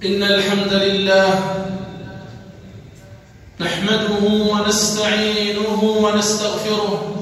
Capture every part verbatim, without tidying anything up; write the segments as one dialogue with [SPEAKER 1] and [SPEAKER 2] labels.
[SPEAKER 1] إن الحمد لله نحمده ونستعينه ونستغفره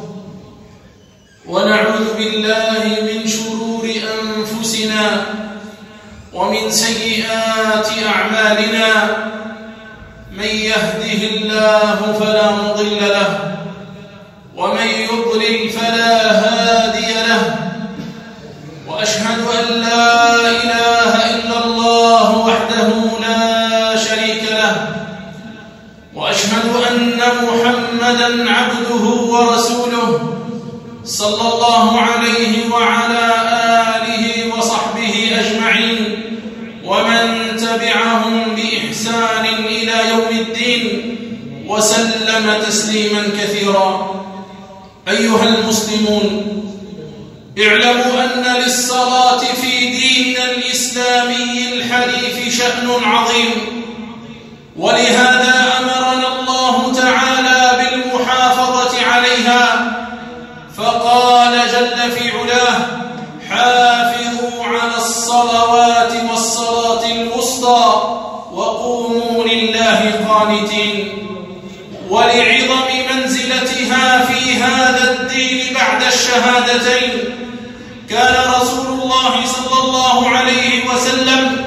[SPEAKER 1] ونعوذ بالله من شرور أنفسنا ومن سيئات أعمالنا. من يهده الله فلا مضل له ومن يضلل فلا هادي له، وأشهد أن لا إله إلا الله وحده لا شريك له، وأشهد أن محمدًا عبده ورسوله صلى الله عليه وعلى آله وصحبه أجمعين ومن تبعهم بإحسان إلى يوم الدين وسلم تسليما كثيرا. أيها المسلمون، اعلموا أن للصلاة في ديننا الإسلامي الحنيف شأن عظيم، ولهذا أمرنا الله تعالى بالمحافظة عليها، فقال جل في علاه: حافظوا على الصلوات والصلاة الوسطى وقوموا لله قانتين. ولعظم منزلتها في هذا الدين بعد الشهادتين كان رسول الله صلى الله عليه وسلم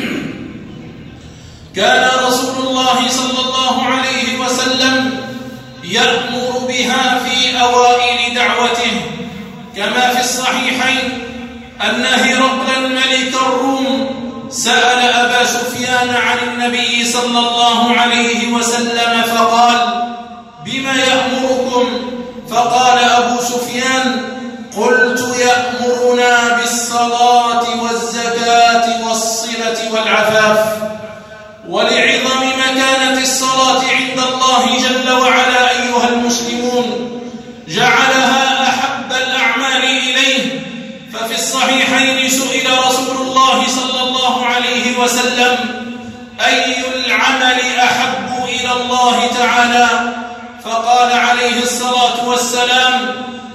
[SPEAKER 1] كان رسول الله صلى الله عليه وسلم يأمر بها في أوائل دعوته، كما في الصحيحين أن هرقل ملك الروم سأل أبا سفيان عن النبي صلى الله عليه وسلم فقال: بما يأمركم؟ فقال أبو سفيان: قلت يأمرنا بالصلاة والزكاة والصلة والعفاف. ولعظم مكانة الصلاة عند الله جل وعلا أيها المسلمون جعلها أحب الأعمال إليه، ففي الصحيحين سئل رسول الله صلى الله عليه وسلم: أي العمل أحب إلى الله تعالى؟ فقال عليه الصلاة والسلام: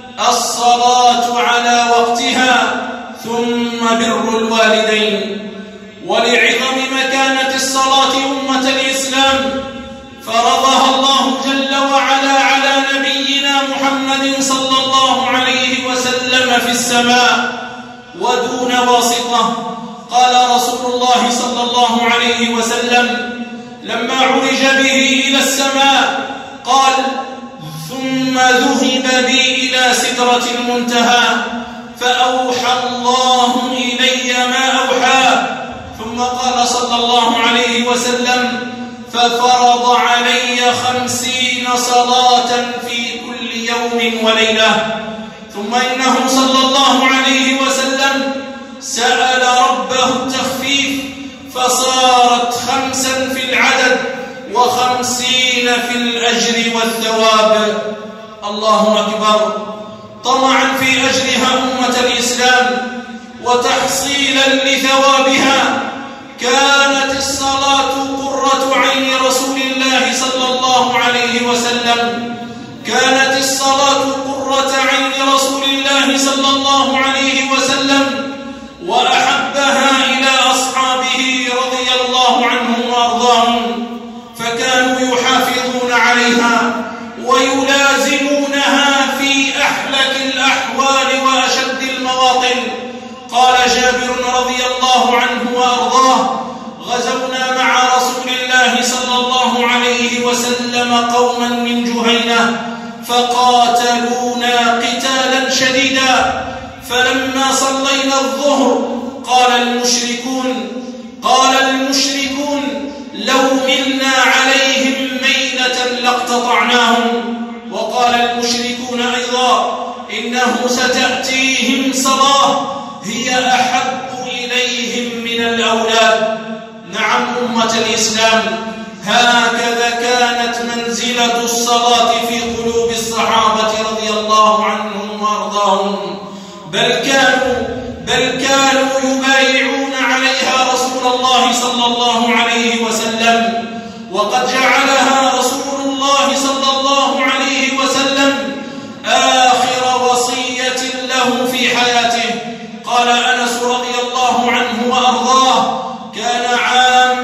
[SPEAKER 1] الصلاة على وقتها ثم بر الوالدين. ولعظم مكانة الصلاة أمة الإسلام فرضها الله جل وعلا على نبينا محمد صلى الله عليه وسلم في السماء ودون واسطة. قال رسول الله صلى الله عليه وسلم لما عرج به إلى السماء قال: ثم ذهب بي إلى سدرة المنتهى فأوحى الله إلي ما أوحى. ثم قال صلى الله عليه وسلم: ففرض علي خمسين صلاة في كل يوم وليلة. ثم إنه صلى الله عليه وسلم سأل ربه التخفيف فصارت خمسا في العدد وخمسين في الأجر والثواب. الله أكبر. طمعا في أجرها أمة الإسلام وتحصيلا لثوابها كانت الصلاة قرة عين رسول الله صلى الله عليه وسلم كانت الصلاة قرة عين رسول الله صلى الله عليه وسلم وأحبها إلى أصحابه رضي الله عنهم وأرضاهم، فكانوا يحافظون عليها ويلازمونها في أحلك الأحوال وأشد المواطن. قال جابر رضي الله عنه وأرضاه: غزونا مع رسول الله صلى الله عليه وسلم قوما من جهينة فقاتلونا قتالا شديدا، فلما صلينا الظهر قال المشركون قال المشركون لو ملنا عليهم ميلة لاقتطعناهم. وقال المشركون أيضا: إنه ستأتيهم صلاة هي أحب إليهم من الأولاد. نعم أمة الإسلام، هكذا كانت منزلة الصلاة في قلوب الصحابة رضي الله عنهم وأرضاهم، بل كانوا بل كانوا يبايعون عليها رسول الله صلى الله عليه وسلم، وقد جعلها رسول الله صلى الله عليه وسلم آخر وصية له في حياته. قال أنس رضي الله عنه وأرضاه: كان عام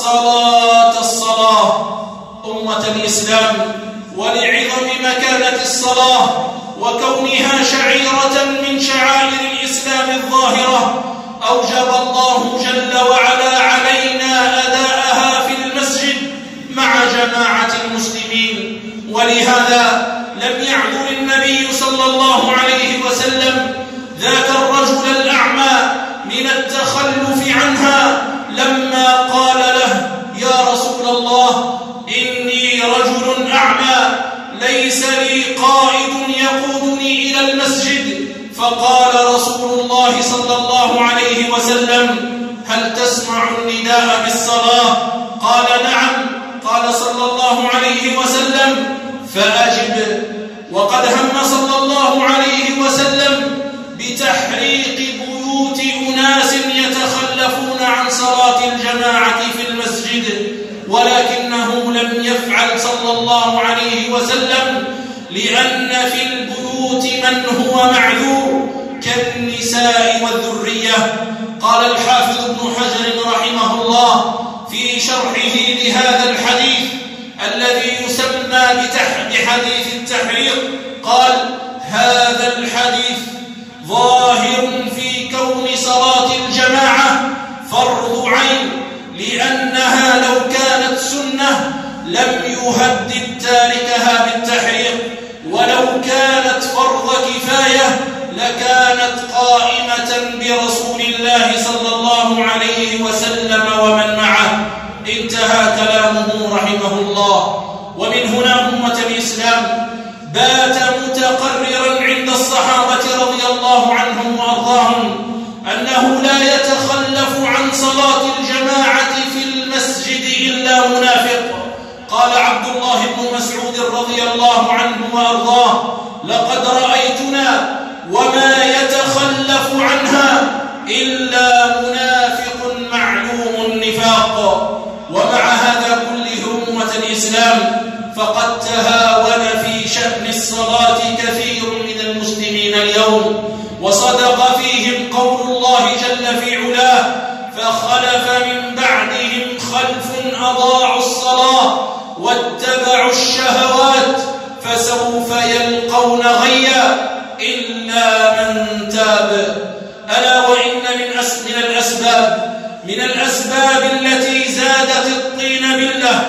[SPEAKER 1] الصلاة الصلاة. أمة الإسلام، ولعظم مكانة الصلاة وكونها شعيرة من شعائر الإسلام الظاهرة، أوجب الله جل وعلا علينا أداءها في المسجد مع جماعة المسلمين. ولهذا لم يعذر النبي صلى الله عليه وسلم ذاك الرجل الأعمى من التخلف عنها لما قال له: يا رسول الله، إني رجل أعمى ليس لي قائد يقودني إلى المسجد. فقال رسول الله صلى الله عليه وسلم: هل تسمع النداء بالصلاة؟ قال: نعم. قال صلى الله عليه وسلم: فأجب. وقد هم صلى الله عليه وسلم بتحريق بيوت أناس يتخلفون عن صلاة الجماعة في المسجد، ولكنه لم يفعل صلى الله عليه وسلم لأن في البيوت من هو معذور كالنساء والذرية. قال الحافظ ابن حجر رحمه الله في شرحه لهذا الحديث الذي يسمى بحديث التحريق، قال: هذا الحديث ظاهر في كون صلاة الجماعة فرض عين، لأنها لو كانت سنة لم يهدد تاركها بالتحريق، ولو كانت فرض كفاية لكانت قائمة برسول الله صلى الله عليه وسلم ومن معه. انتهى كلامه رحمه الله. ومن هنا أمة الإسلام بات متقررا عند الصحابة رضي الله عنهم وأرضاهم أنه لا يتخلف عن صلاة الجماعة في المسجد إلا منافق. قال عبد الله بن مسعود رضي الله عنه وأرضاه: لقد رأيتنا وما يتخلف عنها إلا منافق معلوم النفاق. ومع هذا كله أمة الإسلام فقد تهاون في شأن الصلاة كثير من المسلمين اليوم، وصدق فيهم قول الله جل في علاه: فخلف من بعدهم خلف أضاعوا الصلاة واتبعوا الشهوات فسوف يلقون غيا إلا من تاب. ألا وإن من من الأسباب من الأسباب التي زادت الطين بالله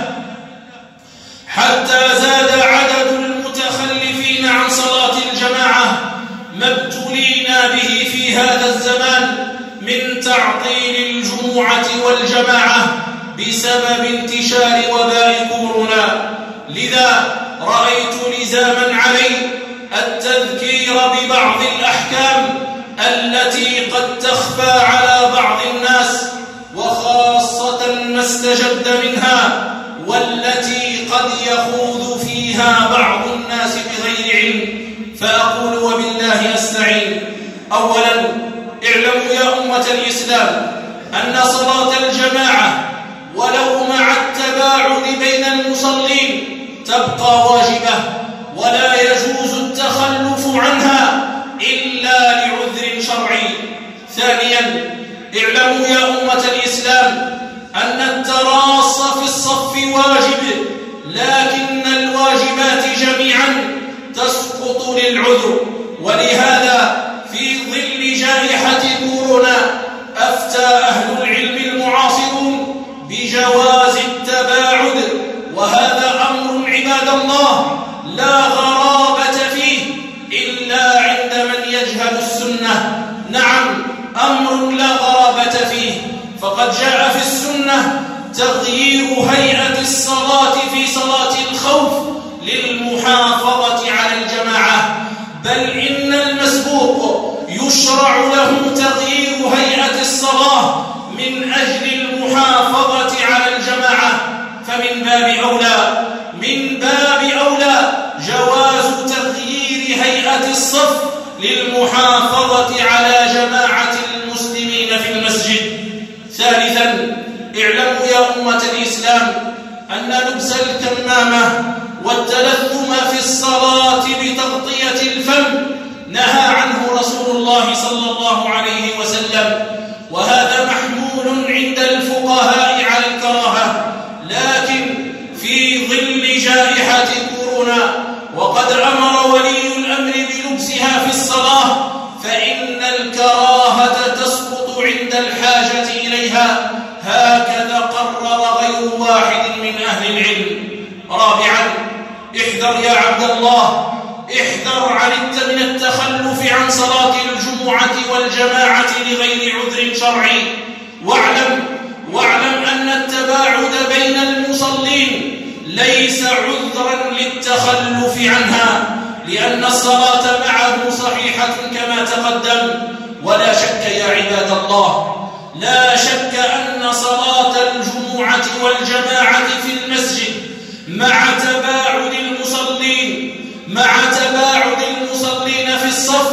[SPEAKER 1] حتى زاد عدد المتخلفين عن صلاة الجماعة ما ابتلينا به في هذا الزمان من تعطيل الجمعة والجماعة بسبب انتشار وباء كورونا. لذا رأيت لزاما علي التذكير ببعض الأحكام التي قد تخفى على بعض الناس، وخاصة ما استجد منها والتي قد يخوض فيها بعض الناس بغير علم. فأقول وبالله أستعين: أولا، اعلموا يا أمة الإسلام أن صلاة الجماعة ولو مع التباعد بين المصلين تبقى واجبة، ولا يجوز التخلف عنها إلا لعذر شرعي. ثانيا، اعلموا يا أمة الإسلام أن التراص في الصف واجب، لكن الواجبات جميعا تسقط للعذر. ولهذا في ظل جائحة كورونا أفتى أهل العلم المعاصرون بجواز التباعد، وهذا أمر عباد الله لا غرابة فيه إلا عند من يجهل السنة. نعم، أمر لا غرابة فيه، فقد جاء في السنة تغيير هيئة الصلاة في صلاة الخوف للمحافظة على الجماعة، بل إن المسبوق يشرع له تغيير هيئة الصلاة من أجل المحافظة على الجماعة. فمن باب أولى من باب أولى جواز تغيير هيئة الصف للمحافظة على جماعة المسلمين في المسجد. ثالثا، اعلموا يا أمة الإسلام أن لبس الكمامة والتلثم في الصلاة بتغطية الفم نهى عنه رسول الله صلى الله عليه وسلم، وهذا محمول عند الفقهاء على الكراهة. لكن في ظل جائحة كورونا وقد أمر ولي الأمر بلبسها في الصلاة فإن الكراهة تسقط عند الحاجة إليها، هكذا قرر غير واحد من أهل العلم. رابعا، احذر يا عبد الله، احذر عن من التخلف عن صلاة الجمعة والجماعة لغير عذر شرعي، واعلم واعلم أن التباعد بين المصلين ليس عذرا للتخلف عنها، لأن الصلاة معه صحيحة كما تقدم. ولا شك يا عباد الله، لا شك أن صلاة الجمعة والجماعة في المسجد مع تباعد المصلين مع تباعد المصلين في الصف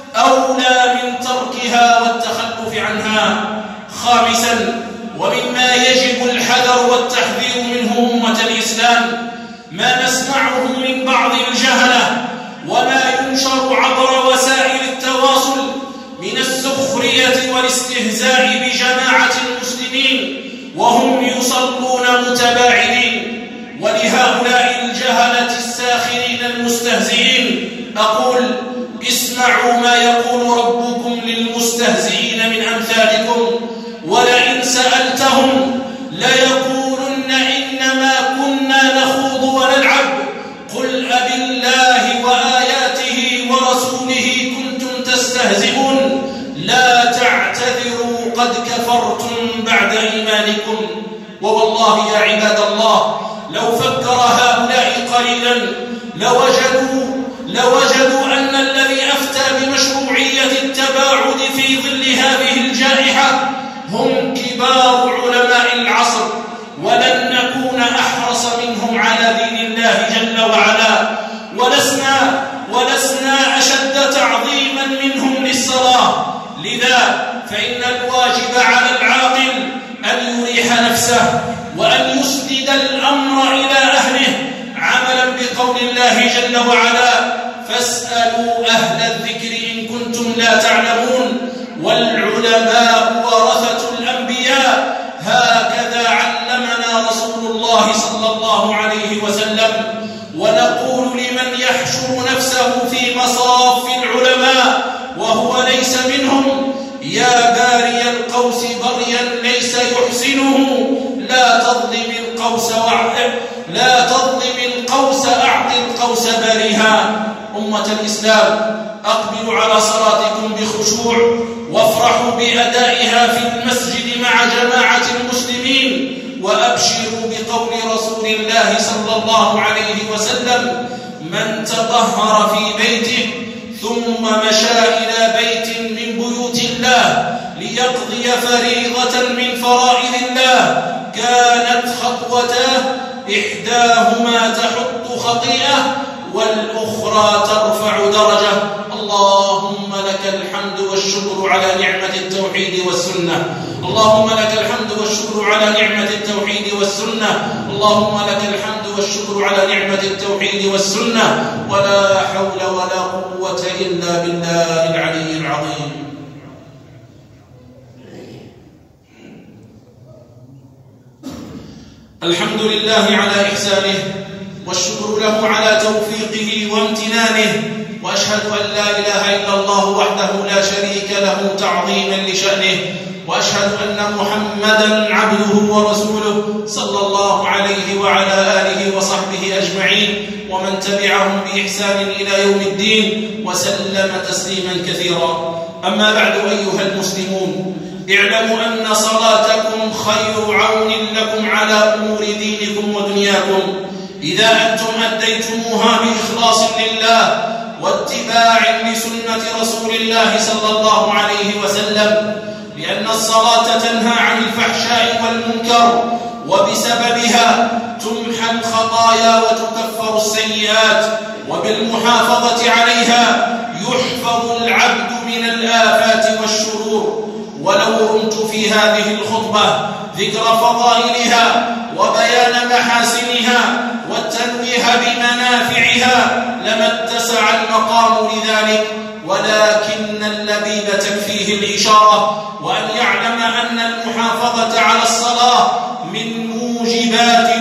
[SPEAKER 1] أولى من تركها والتخلف عنها. خامسا، ومما يجب الحذر والتحذير منه أمة الإسلام، ما نسمعه من بعض الجهلة وما ينشر عبر وسائل التواصل من السخرية والاستهزاء بجماعة المسلمين وهم يصلون متباعدين. ولهؤلاء الجهلة الساخرين المستهزئين أقول: اسمعوا ما يقول ربكم للمستهزئين من أمثالكم، ولئن سألتهم ليقولن إنما كنا نخوض ونلعب، قل أبالله وآياته ورسوله كنتم تستهزئون، لا تعتذروا قد كفرتم بعد إيمانكم. ووالله يا عباد الله، لو فكر هؤلاء قليلا لوجدوا لوجدوا أن الذي أفتى بمشروعية التباعد في ظل هذه الجائحة هم كبار علماء العصر، ولن نكون أحرص منهم على دين الله جل وعلا، ولسنا ولسنا أشد تعظيما منهم للصلاة. لذا فإن الواجب على العاقل أن يريح نفسه وأن يسند الأمر إلى أهله، عملا بقول الله جل وعلا: فاسألوا أهل الذكر إن كنتم لا تعلمون، والعلماء ورثة الأنبياء، هكذا علمنا رسول الله صلى الله عليه وسلم. ونقول لمن يحشر نفسه في مصاف العلماء وهو ليس منهم: يا باري القوس بريا ليس يحسنه، لا تظلم القوس وأعطِ لا تظلم القوس أعط القوس بارها. أمة الإسلام، أقبلوا على صلاتكم بخشوع وافرحوا بأدائها في المسجد مع جماعة المسلمين، وأبشروا بقول رسول الله صلى الله عليه وسلم: من تطهر في بيته ثم مشى إلى بيت من بيوت الله ليقضي فريضة من فرائض الله كانت خطوته إحداهما تحط خطيئة والأخرى ترفع درجة. اللهم لك الحمد والشكر على نعمة التوحيد والسنة اللهم لك الحمد والشكر على نعمة التوحيد والسنة اللهم لك الحمد والشكر على نعمة التوحيد والسنة ولا حول ولا قوة إلا بالله العلي العظيم. الحمد لله على إحسانه والشكر له على توفيقه وامتنانه، وأشهد أن لا إله إلا الله وحده لا شريك له تعظيما لشأنه، وأشهد أن محمدا عبده ورسوله صلى الله عليه وعلى آله وصحبه أجمعين ومن تبعهم بإحسان إلى يوم الدين وسلم تسليما كثيرا. أما بعد أيها المسلمون، اعلموا أن صلاتكم خير عون لكم على أمور دينكم ودنياكم إذا أنتم أديتموها بإخلاص لله واتباع لسنة رسول الله صلى الله عليه وسلم، لأن الصلاة تنهى عن الفحشاء والمنكر، وبسببها تمحى الخطايا وتكفر السيئات، وبالمحافظة عليها يحفظ العبد من الآفات والشرور. ولو رمت في هذه الخطبة ذكر فضائلها وبيان محاسنها والتنويه بمنافعها لما اتسع المقام لذلك، ولكن اللبيب تكفيه الإشارة، وأن يعلم أن المحافظة على الصلاة من موجبات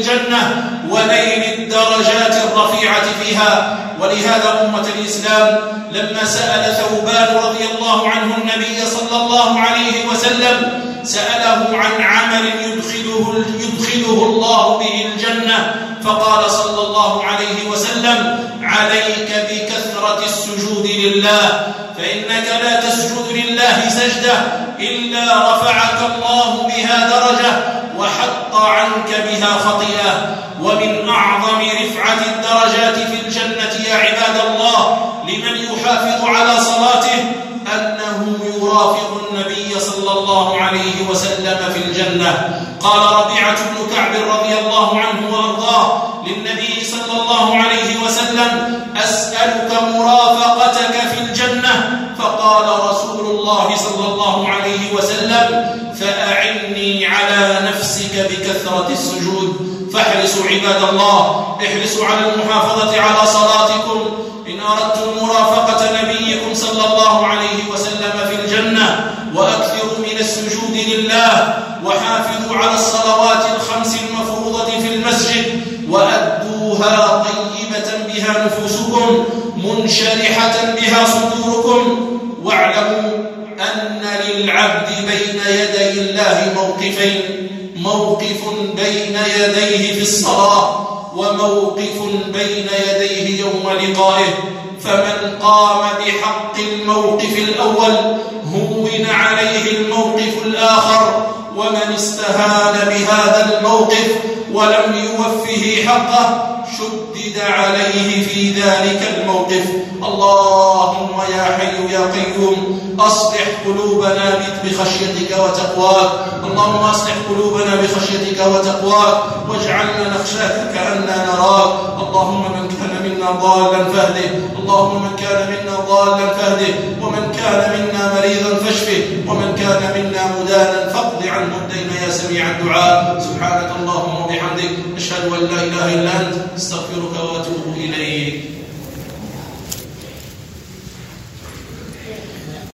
[SPEAKER 1] الجنة ونيل الدرجات الرفيعة فيها. ولهذا أمة الإسلام لما سأل ثوبان رضي الله عنه النبي صلى الله عليه وسلم سأله عن عمل يدخله, يدخله الله به الجنة، فقال صلى الله عليه وسلم: عليك بكثرة السجود لله، فإنك لا تسجد لله سجدة إلا رفعك الله بها درجة وحط عنك بها خطيئة. ومن أعظم رفعة الدرجات في الجنة يا عباد الله لمن يحافظ على صلاته أنه يرافق النبي صلى الله عليه وسلم في الجنة. قال ربيعة بن كعب رضي الله عنه وأرضاه للنبي صلى الله عليه وسلم: أسألك مرافقتك في الجنة. فقال رسول الله صلى الله عليه وسلم: فأعني على نفسك بكثرة السجود. فاحرصوا عباد الله، احرصوا على المحافظة على صلاتكم إن أردتم مرافقة نبيكم صلى الله عليه وسلم في الجنة. وأكثروا من السجود لله، وحافظوا على الصلوات الخمس المفروضة في المسجد، وأدوها طيبة بها نفوسكم منشرحة بها صدوركم. واعلموا أن للعبد بين يدي الله موقفين: موقف بين يديه في الصلاة، وموقف بين يديه يوم لقائه. فمن قام بحق الموقف الأول هون عليه الموقف الآخر، ومن استهان بهذا الموقف ولم يوفه حقه شدد عليه في ذلك الموقف. اللهم يا حي يا قيوم أصلح قلوبنا بخشيتك وتقواك، اللهم أصلح قلوبنا بخشيتك وتقواك، واجعلنا نخشاك كأننا نراك. اللهم من كان منا ضالا فاهده، اللهم من كان منا ضالا فاهده، ومن كان منا مريضا فاشفه، ومن كان منا مدانا فاقض عنه الدين يا سميع الدعاء. سبحانك اللهم وبحمدك، أشهد أن لا إله إلا أنت، استغفرك وأتوب إليك.